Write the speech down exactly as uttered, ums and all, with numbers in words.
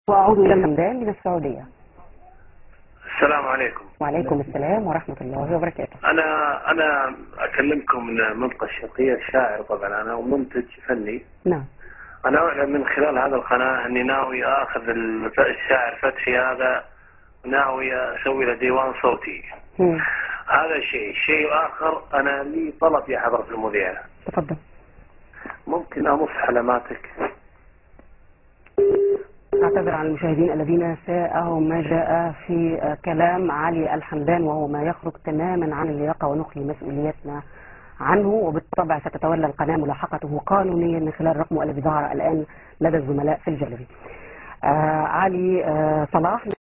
وأعود إلى الحمدان من السعودية. السلام عليكم. وعليكم السلام ورحمة الله وبركاته. أنا أنا أكلمكم من المنطقة الشرقية، شاعر طبعا أنا ومنتج فني. نعم. أنا أعلن من خلال هذا القناة أني ناوي آخذ الشاعر فتحي هذا، ناوي أسوي له ديوان صوتي. مم. هذا شيء. شيء آخر، أنا لي طلب يا حضرة المذيع. تفضل. ممكن أمص حلماتك؟ أعتذر عن المشاهدين الذين ساءهم ما جاء في كلام علي الحمدان، وهو ما يخرج تماما عن اللياقة ونخلي مسؤوليتنا عنه، وبالطبع ستتولى القناة ملاحقته قانونيا من خلال رقمه الذي ظهر الآن لدى الزملاء في الجاليري. آه علي آه صلاح